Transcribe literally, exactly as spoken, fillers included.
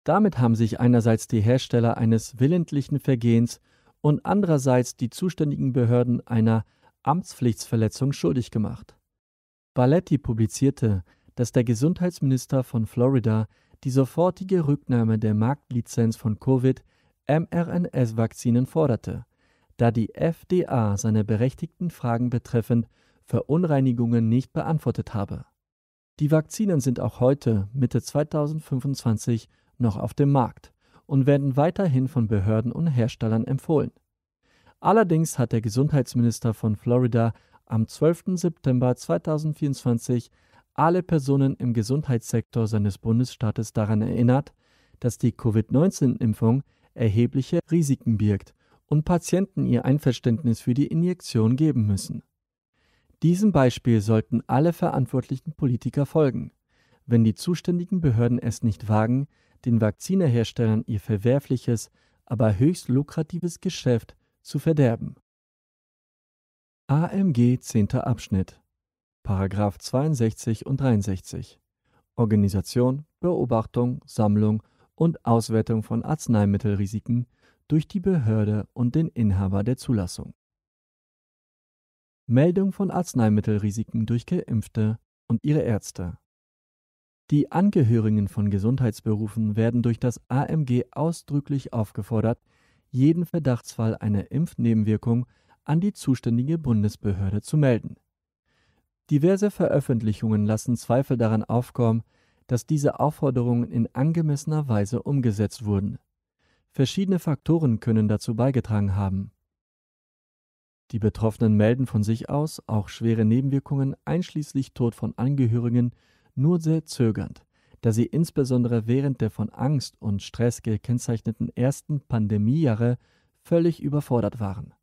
Damit haben sich einerseits die Hersteller eines willentlichen Vergehens und andererseits die zuständigen Behörden einer Amtspflichtsverletzung schuldig gemacht. Barletti publizierte, dass der Gesundheitsminister von Florida die sofortige Rücknahme der Marktlizenz von Covid-mRNA-Vakzinen forderte, da die F D A seine berechtigten Fragen betreffend Verunreinigungen nicht beantwortet habe. Die Vakzinen sind auch heute, Mitte zweitausendfünfundzwanzig, noch auf dem Markt und werden weiterhin von Behörden und Herstellern empfohlen. Allerdings hat der Gesundheitsminister von Florida am zwölften September zweitausendvierundzwanzig alle Personen im Gesundheitssektor seines Bundesstaates daran erinnert, dass die Covid neunzehn Impfung erhebliche Risiken birgt und Patienten ihr Einverständnis für die Injektion geben müssen. Diesem Beispiel sollten alle verantwortlichen Politiker folgen, wenn die zuständigen Behörden es nicht wagen, den Vakzineherstellern ihr verwerfliches, aber höchst lukratives Geschäft zu verderben. A M G zehnter Abschnitt Paragraph zweiundsechzig und dreiundsechzig Organisation, Beobachtung, Sammlung und Auswertung von Arzneimittelrisiken durch die Behörde und den Inhaber der Zulassung. Meldung von Arzneimittelrisiken durch Geimpfte und ihre Ärzte. Die Angehörigen von Gesundheitsberufen werden durch das A M G ausdrücklich aufgefordert, jeden Verdachtsfall einer Impfnebenwirkung an die zuständige Bundesbehörde zu melden. Diverse Veröffentlichungen lassen Zweifel daran aufkommen, dass diese Aufforderungen in angemessener Weise umgesetzt wurden. Verschiedene Faktoren können dazu beigetragen haben. Die Betroffenen melden von sich aus auch schwere Nebenwirkungen einschließlich Tod von Angehörigen nur sehr zögernd, da sie insbesondere während der von Angst und Stress gekennzeichneten ersten Pandemiejahre völlig überfordert waren.